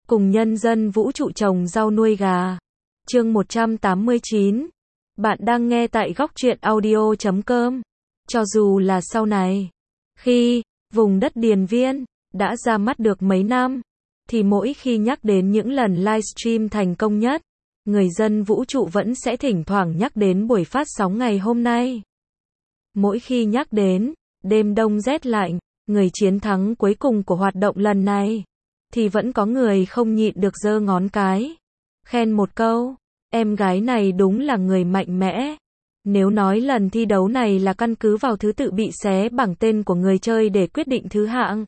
cùng nhân dân vũ trụ trồng rau nuôi gà. Chương 189. Bạn đang nghe tại góc truyện audio.com. Cho dù là sau này, khi vùng đất Điền Viên đã ra mắt được mấy năm, thì mỗi khi nhắc đến những lần livestream thành công nhất, người dân vũ trụ vẫn sẽ thỉnh thoảng nhắc đến buổi phát sóng ngày hôm nay. Mỗi khi nhắc đến đêm đông rét lạnh, người chiến thắng cuối cùng của hoạt động lần này, thì vẫn có người không nhịn được giơ ngón cái, khen một câu, em gái này đúng là người mạnh mẽ. Nếu nói lần thi đấu này là căn cứ vào thứ tự bị xé bảng tên của người chơi để quyết định thứ hạng,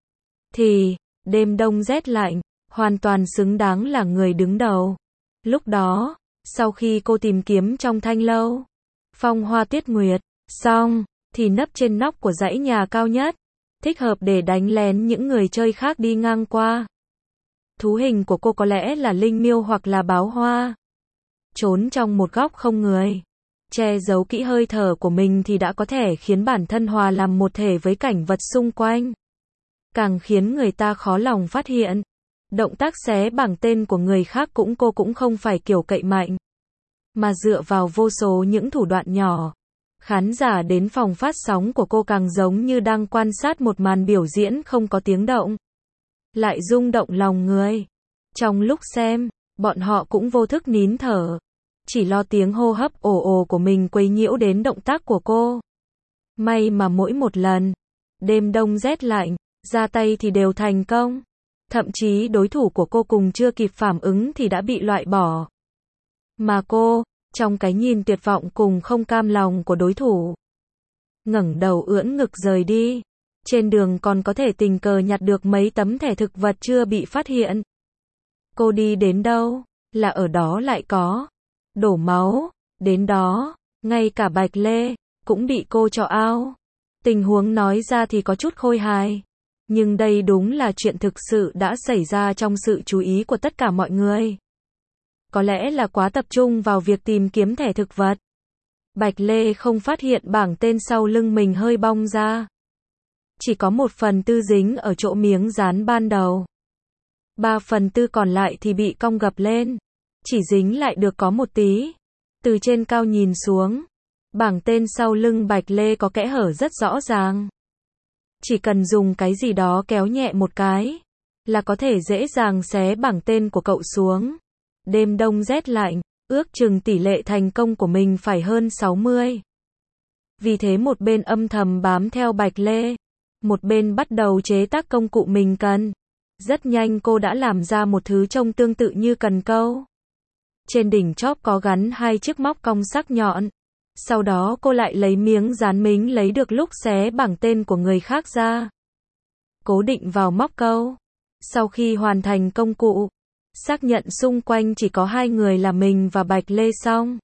thì đêm đông rét lạnh hoàn toàn xứng đáng là người đứng đầu. Lúc đó, sau khi cô tìm kiếm trong thanh lâu, phong hoa tuyết nguyệt, xong, thì nấp trên nóc của dãy nhà cao nhất, thích hợp để đánh lén những người chơi khác đi ngang qua. Thú hình của cô có lẽ là linh miêu hoặc là báo hoa. Trốn trong một góc không người, che giấu kỹ hơi thở của mình thì đã có thể khiến bản thân hòa làm một thể với cảnh vật xung quanh. Càng khiến người ta khó lòng phát hiện, động tác xé bảng tên của người khác cô cũng không phải kiểu cậy mạnh, mà dựa vào vô số những thủ đoạn nhỏ. Khán giả đến phòng phát sóng của cô càng giống như đang quan sát một màn biểu diễn không có tiếng động, lại rung động lòng người. Trong lúc xem, bọn họ cũng vô thức nín thở, chỉ lo tiếng hô hấp ồ ồ của mình quấy nhiễu đến động tác của cô. May mà mỗi một lần đêm đông rét lạnh ra tay thì đều thành công, thậm chí đối thủ của cô cùng chưa kịp phản ứng thì đã bị loại bỏ. Mà cô, trong cái nhìn tuyệt vọng cùng không cam lòng của đối thủ, ngẩng đầu ưỡn ngực rời đi. Trên đường còn có thể tình cờ nhặt được mấy tấm thẻ thực vật chưa bị phát hiện. Cô đi đến đâu, là ở đó lại có đổ máu, đến đó, ngay cả Bạch Lê cũng bị cô cho out. Tình huống nói ra thì có chút khôi hài, nhưng đây đúng là chuyện thực sự đã xảy ra trong sự chú ý của tất cả mọi người. Có lẽ là quá tập trung vào việc tìm kiếm thẻ thực vật, Bạch Lê không phát hiện bảng tên sau lưng mình hơi bong ra. Chỉ có 1/4 dính ở chỗ miếng dán ban đầu. 3/4 còn lại thì bị cong gập lên, chỉ dính lại được có một tí. Từ trên cao nhìn xuống, bảng tên sau lưng Bạch Lê có kẽ hở rất rõ ràng. Chỉ cần dùng cái gì đó kéo nhẹ một cái, là có thể dễ dàng xé bảng tên của cậu xuống. Đêm đông rét lạnh, ước chừng tỷ lệ thành công của mình phải hơn 60. Vì thế một bên âm thầm bám theo Bạch Lê, một bên bắt đầu chế tác công cụ mình cần. Rất nhanh cô đã làm ra một thứ trông tương tự như cần câu. Trên đỉnh chóp có gắn 2 chiếc móc cong sắc nhọn. Sau đó cô lại lấy miếng dán mính lấy được lúc xé bảng tên của người khác ra, cố định vào móc câu. Sau khi hoàn thành công cụ, xác nhận xung quanh chỉ có 2 người là mình và Bạch Lê xong,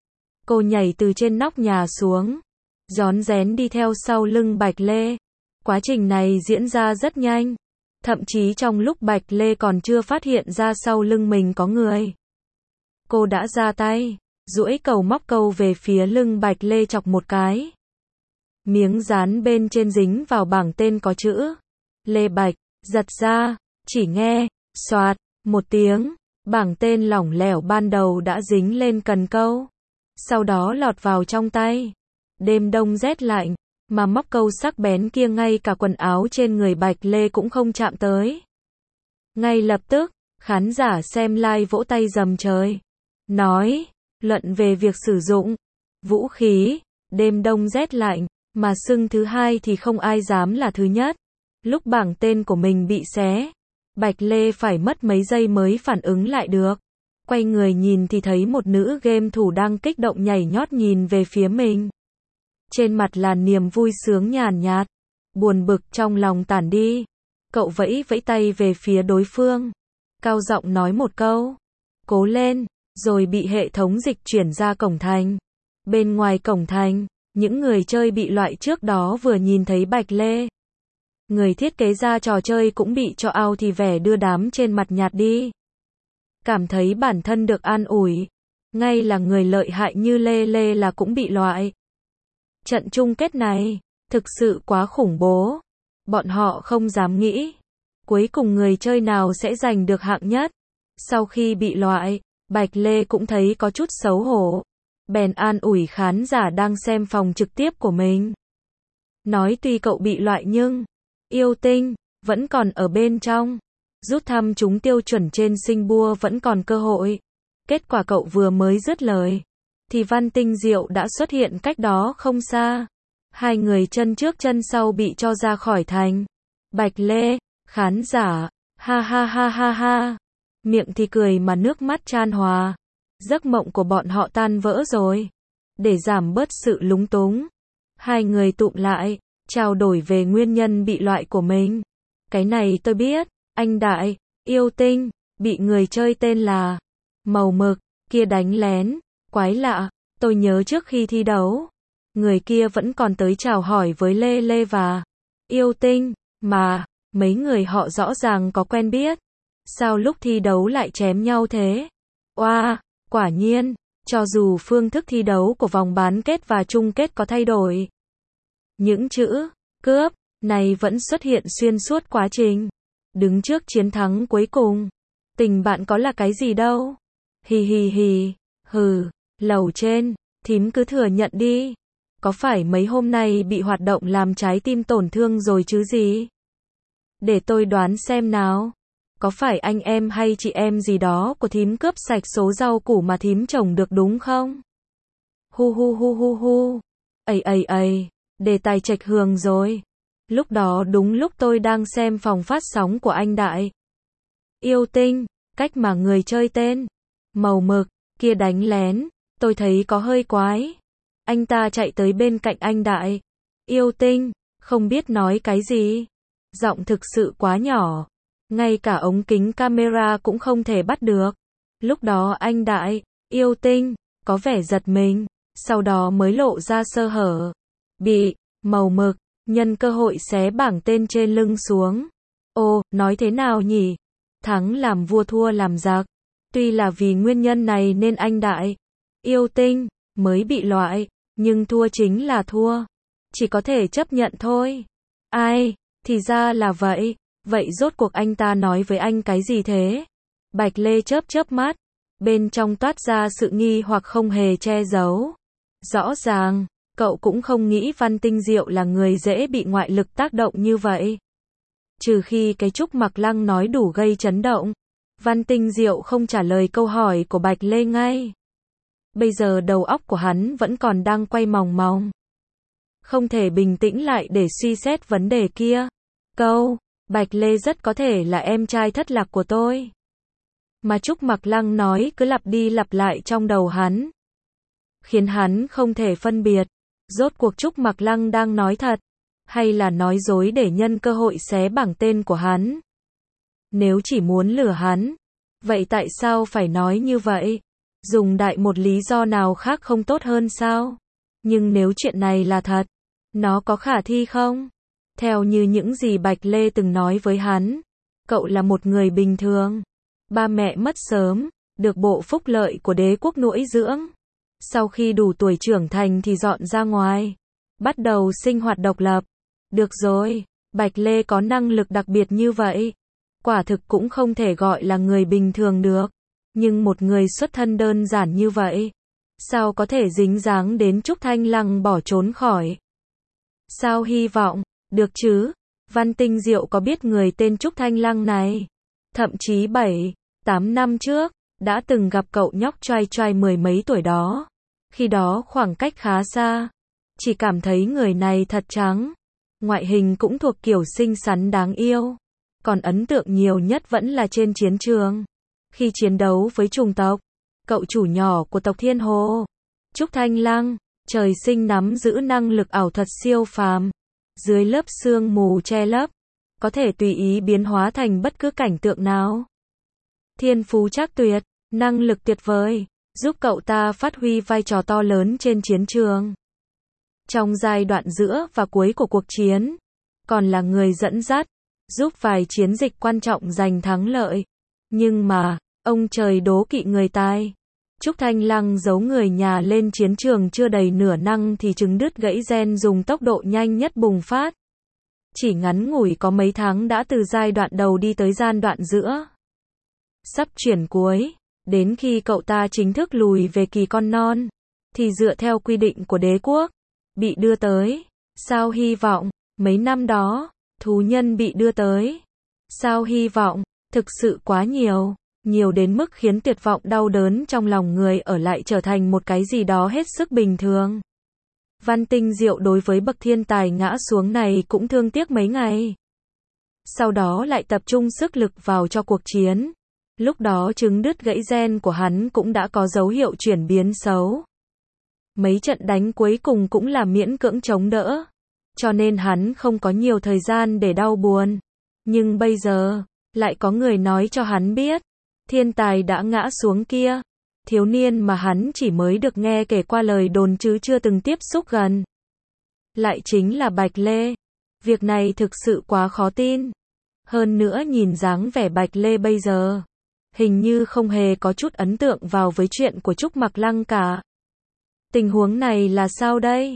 cô nhảy từ trên nóc nhà xuống, rón rén đi theo sau lưng Bạch Lê. Quá trình này diễn ra rất nhanh, thậm chí trong lúc Bạch Lê còn chưa phát hiện ra sau lưng mình có người, cô đã ra tay, duỗi cầu móc câu về phía lưng Bạch Lê chọc một cái. Miếng dán bên trên dính vào bảng tên có chữ Lê Bạch, giật ra, chỉ nghe xoạt một tiếng, bảng tên lỏng lẻo ban đầu đã dính lên cần câu, sau đó lọt vào trong tay. Đêm đông rét lạnh, mà móc câu sắc bén kia ngay cả quần áo trên người Bạch Lê cũng không chạm tới. Ngay lập tức, khán giả xem live vỗ tay rầm trời, nói, luận về việc sử dụng vũ khí, đêm đông rét lạnh, mà xưng thứ hai thì không ai dám là thứ nhất. Lúc bảng tên của mình bị xé, Bạch Lê phải mất mấy giây mới phản ứng lại được. Quay người nhìn thì thấy một nữ game thủ đang kích động nhảy nhót nhìn về phía mình. Trên mặt là niềm vui sướng nhàn nhạt, buồn bực trong lòng tản đi. Cậu vẫy vẫy tay về phía đối phương, cao giọng nói một câu, cố lên, rồi bị hệ thống dịch chuyển ra cổng thành. Bên ngoài cổng thành, những người chơi bị loại trước đó vừa nhìn thấy Bạch Lê, người thiết kế ra trò chơi cũng bị cho out thì vẻ đưa đám trên mặt nhạt đi. Cảm thấy bản thân được an ủi, ngay là người lợi hại như Lê là cũng bị loại. Trận chung kết này thực sự quá khủng bố, bọn họ không dám nghĩ. cuối cùng người chơi nào sẽ giành được hạng nhất. Sau khi bị loại, Bạch Lê cũng thấy có chút xấu hổ. Bèn an ủi khán giả đang xem phòng trực tiếp của mình. Nói tuy cậu bị loại nhưng yêu tinh vẫn còn ở bên trong. Rút thăm trúng tiêu chuẩn trên sinh bua vẫn còn cơ hội. Kết quả cậu vừa mới dứt lời thì Văn Tinh Diệu đã xuất hiện cách đó không xa. Hai người chân trước chân sau bị cho ra khỏi thành. Bạch Lê, khán giả, ha ha ha ha ha. Miệng thì cười mà nước mắt chan hòa. Giấc mộng của bọn họ tan vỡ rồi. Để giảm bớt sự lúng túng, hai người tụm lại, trao đổi về nguyên nhân bị loại của mình. Cái này tôi biết, anh Đại, yêu tinh, bị người chơi tên là Màu Mực, kia đánh lén, quái lạ, tôi nhớ trước khi thi đấu. Người kia vẫn còn tới chào hỏi với Lê Lê và yêu tinh, mà, mấy người họ rõ ràng có quen biết. Sao lúc thi đấu lại chém nhau thế? Oa, quả nhiên, cho dù phương thức thi đấu của vòng bán kết và chung kết có thay đổi, những chữ cướp này vẫn xuất hiện xuyên suốt quá trình. Đứng trước chiến thắng cuối cùng, tình bạn có là cái gì đâu. Hì hì hì, hừ, lầu trên, thím cứ thừa nhận đi. Có phải mấy hôm nay bị hoạt động làm trái tim tổn thương rồi chứ gì? Để tôi đoán xem nào. Có phải anh em hay chị em gì đó của thím cướp sạch số rau củ mà thím trồng được đúng không? Hu hu hu hu hu. Ây, đề tài trạch hường rồi. Lúc đó đúng lúc tôi đang xem phòng phát sóng của anh Đại. Yêu tinh, cách mà người chơi tên Màu Mực kia đánh lén, tôi thấy có hơi quái. Anh ta chạy tới bên cạnh anh Đại. Yêu tinh, không biết nói cái gì. Giọng thực sự quá nhỏ. Ngay cả ống kính camera cũng không thể bắt được. Lúc đó anh Đại, yêu tinh, có vẻ giật mình, sau đó mới lộ ra sơ hở. Bị Màu Mực nhân cơ hội xé bảng tên trên lưng xuống. Ồ, nói thế nào nhỉ? Thắng làm vua thua làm giặc. Tuy là vì nguyên nhân này nên anh Đại, yêu tinh, mới bị loại, nhưng thua chính là thua. Chỉ có thể chấp nhận thôi. Ai, thì ra là vậy. Vậy rốt cuộc anh ta nói với anh cái gì thế? Bạch Lê chớp mắt. Bên trong toát ra sự nghi hoặc không hề che giấu. Rõ ràng, cậu cũng không nghĩ Văn Tinh Diệu là người dễ bị ngoại lực tác động như vậy. Trừ khi cái Trúc Mặc Lăng nói đủ gây chấn động. Văn Tinh Diệu không trả lời câu hỏi của Bạch Lê ngay. Bây giờ đầu óc của hắn vẫn còn đang quay mòng mòng. Không thể bình tĩnh lại để suy xét vấn đề kia. Bạch Lê rất có thể là em trai thất lạc của tôi. Mà Trúc Mặc Lăng nói cứ lặp đi lặp lại trong đầu hắn. Khiến hắn không thể phân biệt. Rốt cuộc Trúc Mặc Lăng đang nói thật. Hay là nói dối để nhân cơ hội xé bảng tên của hắn. Nếu chỉ muốn lừa hắn. Vậy tại sao phải nói như vậy? Dùng đại một lý do nào khác không tốt hơn sao? Nhưng nếu chuyện này là thật, nó có khả thi không? Theo như những gì Bạch Lê từng nói với hắn, cậu là một người bình thường. Ba mẹ mất sớm, được bộ phúc lợi của đế quốc nuôi dưỡng. Sau khi đủ tuổi trưởng thành thì dọn ra ngoài, bắt đầu sinh hoạt độc lập. Được rồi, Bạch Lê có năng lực đặc biệt như vậy. Quả thực cũng không thể gọi là người bình thường được. Nhưng một người xuất thân đơn giản như vậy, sao có thể dính dáng đến Trúc Thanh Lăng bỏ trốn khỏi? Sao hy vọng, được chứ? Văn Tinh Diệu có biết người tên Trúc Thanh Lăng này. Thậm chí 7-8 năm trước, đã từng gặp cậu nhóc trai trai mười mấy tuổi đó. Khi đó khoảng cách khá xa. Chỉ cảm thấy người này thật trắng. Ngoại hình cũng thuộc kiểu xinh xắn đáng yêu. Còn ấn tượng nhiều nhất vẫn là trên chiến trường. Khi chiến đấu với chủng tộc, cậu chủ nhỏ của tộc Thiên Hồ, Trúc Thanh Lăng, trời sinh nắm giữ năng lực ảo thuật siêu phàm. Dưới lớp sương mù che lấp, có thể tùy ý biến hóa thành bất cứ cảnh tượng nào. Thiên phú trác tuyệt, năng lực tuyệt vời, giúp cậu ta phát huy vai trò to lớn trên chiến trường. Trong giai đoạn giữa và cuối của cuộc chiến, còn là người dẫn dắt, giúp vài chiến dịch quan trọng giành thắng lợi. Nhưng mà, ông trời đố kỵ người tài. Trúc Thanh Lăng giấu người nhà lên chiến trường chưa đầy nửa năm thì trứng đứt gãy gen dùng tốc độ nhanh nhất bùng phát. chỉ ngắn ngủi có mấy tháng đã từ giai đoạn đầu đi tới giai đoạn giữa. Sắp chuyển cuối, đến khi cậu ta chính thức lùi về kỳ con non, thì dựa theo quy định của đế quốc, bị đưa tới, sao hy vọng, mấy năm đó, thú nhân bị đưa tới, sao hy vọng, thực sự quá nhiều, nhiều đến mức khiến tuyệt vọng đau đớn trong lòng người ở lại trở thành một cái gì đó hết sức bình thường. Văn Tinh Diệu đối với bậc thiên tài ngã xuống này cũng thương tiếc mấy ngày. Sau đó lại tập trung sức lực vào cho cuộc chiến. Lúc đó chứng đứt gãy gen của hắn cũng đã có dấu hiệu chuyển biến xấu. Mấy trận đánh cuối cùng cũng là miễn cưỡng chống đỡ. Cho nên hắn không có nhiều thời gian để đau buồn. Nhưng bây giờ, lại có người nói cho hắn biết, thiên tài đã ngã xuống kia. Thiếu niên mà hắn chỉ mới được nghe kể qua lời đồn chứ chưa từng tiếp xúc gần. Lại chính là Bạch Lê. Việc này thực sự quá khó tin. Hơn nữa nhìn dáng vẻ Bạch Lê bây giờ, hình như không hề có chút ấn tượng vào với chuyện của Trúc Mặc Lăng cả. Tình huống này là sao đây?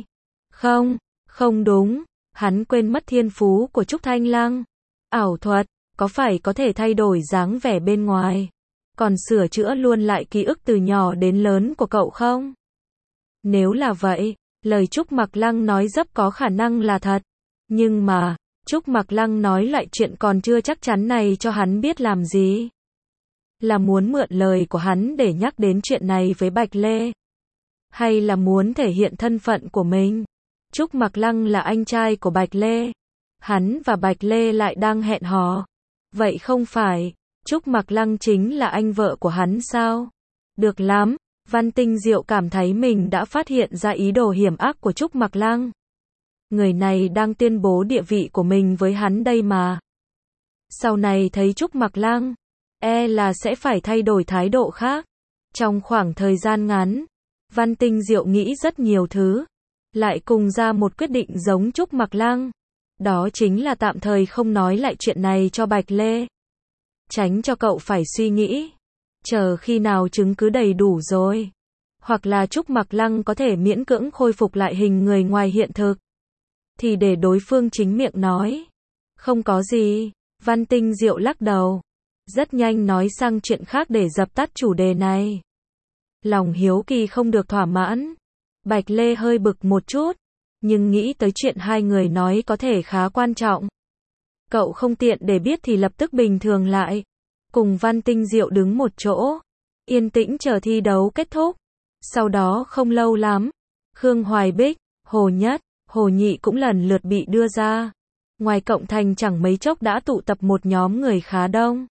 Không đúng, hắn quên mất thiên phú của Trúc Thanh Lăng. Ảo thuật, có phải có thể thay đổi dáng vẻ bên ngoài, còn sửa chữa luôn lại ký ức từ nhỏ đến lớn của cậu không? Nếu là vậy, lời Trúc Mặc Lăng nói rất có khả năng là thật. Nhưng mà, Trúc Mặc Lăng nói lại chuyện còn chưa chắc chắn này cho hắn biết làm gì? Là muốn mượn lời của hắn để nhắc đến chuyện này với Bạch Lê? Hay là muốn thể hiện thân phận của mình? Trúc Mặc Lăng là anh trai của Bạch Lê. Hắn và Bạch Lê lại đang hẹn hò. Vậy không phải, Trúc Mặc Lăng chính là anh vợ của hắn sao? Được lắm, Văn Tinh Diệu cảm thấy mình đã phát hiện ra ý đồ hiểm ác của Trúc Mặc Lăng. Người này đang tuyên bố địa vị của mình với hắn đây mà. Sau này thấy Trúc Mặc Lăng, là sẽ phải thay đổi thái độ khác. Trong khoảng thời gian ngắn, Văn Tinh Diệu nghĩ rất nhiều thứ, lại cùng ra một quyết định giống Trúc Mặc Lăng. Đó chính là tạm thời không nói lại chuyện này cho Bạch Lê. Tránh cho cậu phải suy nghĩ, chờ khi nào chứng cứ đầy đủ rồi, hoặc là Trúc Mặc Lăng có thể miễn cưỡng khôi phục lại hình người ngoài hiện thực, thì để đối phương chính miệng nói. Không có gì, Văn Tinh Diệu lắc đầu, rất nhanh nói sang chuyện khác để dập tắt chủ đề này. Lòng hiếu kỳ không được thỏa mãn, Bạch Lê hơi bực một chút, nhưng nghĩ tới chuyện hai người nói có thể khá quan trọng. Cậu không tiện để biết thì lập tức bình thường lại. Cùng Văn Tinh Diệu đứng một chỗ, yên tĩnh chờ thi đấu kết thúc. Sau đó không lâu lắm, Khương Hoài Bích, Hồ Nhất, Hồ Nhị cũng lần lượt bị đưa ra. Ngoài cổng thành chẳng mấy chốc đã tụ tập một nhóm người khá đông.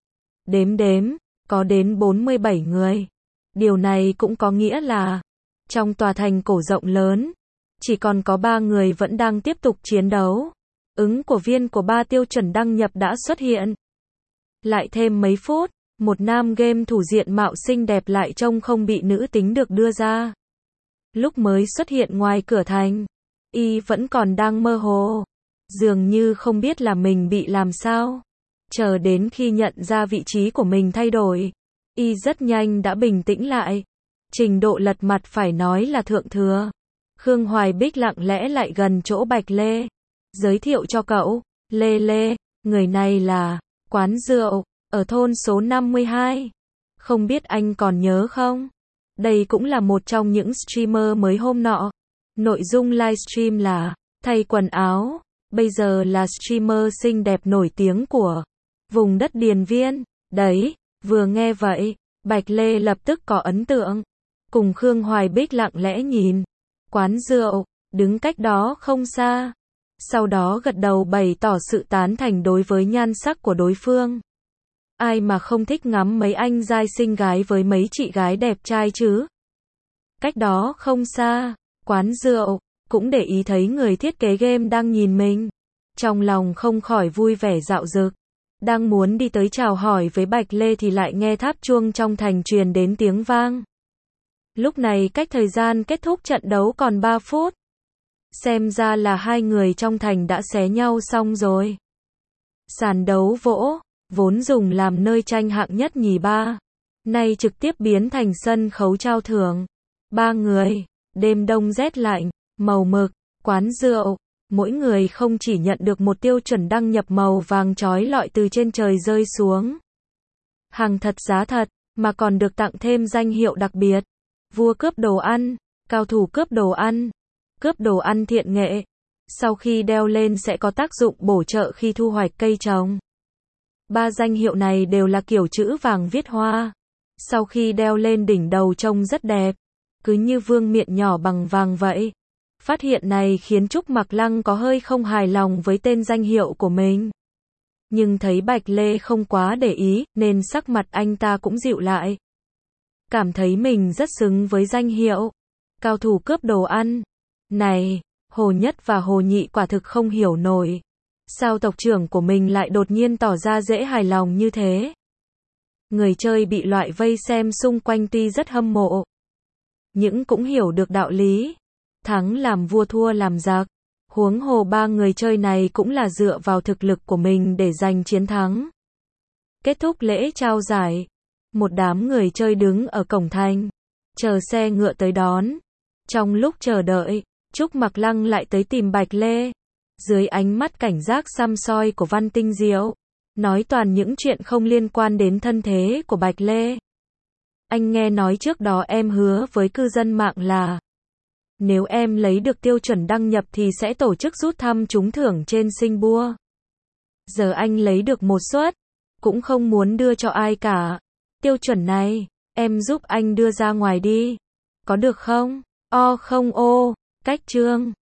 Đếm, có đến 47 người. Điều này cũng có nghĩa là, trong tòa thành cổ rộng lớn, chỉ còn có 3 người vẫn đang tiếp tục chiến đấu. Ứng của viên của 3 tiêu chuẩn đăng nhập đã xuất hiện. Lại thêm mấy phút, một nam game thủ diện mạo xinh đẹp lại trông không bị nữ tính được đưa ra. Lúc mới xuất hiện ngoài cửa thành, y vẫn còn đang mơ hồ, dường như không biết là mình bị làm sao. Chờ đến khi nhận ra vị trí của mình thay đổi, y rất nhanh đã bình tĩnh lại. Trình độ lật mặt phải nói là thượng thừa. Khương Hoài Bích lặng lẽ lại gần chỗ Bạch Lê, giới thiệu cho cậu. Lê, người này là quán rượu ở thôn số 52. Không biết anh còn nhớ không? Đây cũng là một trong những streamer mới hôm nọ. Nội dung livestream là thay quần áo. Bây giờ là streamer xinh đẹp nổi tiếng của vùng đất Điền Viên. Đấy, vừa nghe vậy, Bạch Lê lập tức có ấn tượng. Cùng Khương Hoài Bích lặng lẽ nhìn quán rượu, đứng cách đó không xa. Sau đó gật đầu bày tỏ sự tán thành đối với nhan sắc của đối phương. Ai mà không thích ngắm mấy anh giai xinh gái với mấy chị gái đẹp trai chứ? Cách đó không xa, quán rượu, cũng để ý thấy người thiết kế game đang nhìn mình. Trong lòng không khỏi vui vẻ dạo dực. Đang muốn đi tới chào hỏi với Bạch Lê thì lại nghe tháp chuông trong thành truyền đến tiếng vang. Lúc này cách thời gian kết thúc trận đấu còn 3 phút. Xem ra là hai người trong thành đã xé nhau xong rồi. Sàn đấu vỗ, vốn dùng làm nơi tranh hạng nhất nhì ba, nay trực tiếp biến thành sân khấu trao thưởng. 3 người, đêm đông rét lạnh, màu mực, quán rượu, Mỗi người không chỉ nhận được một tiêu chuẩn đăng nhập màu vàng chói lọi từ trên trời rơi xuống. Hàng thật giá thật, mà còn được tặng thêm danh hiệu đặc biệt. Vua cướp đồ ăn, cao thủ cướp đồ ăn, cướp đồ ăn thiện nghệ. Sau khi đeo lên sẽ có tác dụng bổ trợ khi thu hoạch cây trồng. 3 danh hiệu này đều là kiểu chữ vàng viết hoa. Sau khi đeo lên đỉnh đầu trông rất đẹp, cứ như vương miện nhỏ bằng vàng vậy. Phát hiện này khiến Trúc Mặc Lăng có hơi không hài lòng với tên danh hiệu của mình. Nhưng thấy Bạch Lê không quá để ý, nên sắc mặt anh ta cũng dịu lại. Cảm thấy mình rất xứng với danh hiệu cao thủ cướp đồ ăn. Này, Hồ Nhất và Hồ Nhị quả thực không hiểu nổi. Sao tộc trưởng của mình lại đột nhiên tỏ ra dễ hài lòng như thế? Người chơi bị loại vây xem xung quanh tuy rất hâm mộ, nhưng cũng hiểu được đạo lý. Thắng làm vua thua làm giặc. Huống hồ 3 người chơi này cũng là dựa vào thực lực của mình để giành chiến thắng. Kết thúc lễ trao giải, một đám người chơi đứng ở cổng thành, chờ xe ngựa tới đón. Trong lúc chờ đợi, Trúc Mặc Lăng lại tới tìm Bạch Lê. Dưới ánh mắt cảnh giác săm soi của Văn Tinh Diệu, nói toàn những chuyện không liên quan đến thân thế của Bạch Lê. Anh nghe nói trước đó em hứa với cư dân mạng là nếu em lấy được tiêu chuẩn đăng nhập thì sẽ tổ chức rút thăm trúng thưởng trên Sinh Bua. Giờ anh lấy được một suất, cũng không muốn đưa cho ai cả. Tiêu chuẩn này, em giúp anh đưa ra ngoài đi. Có được không? Không ô, cách chương.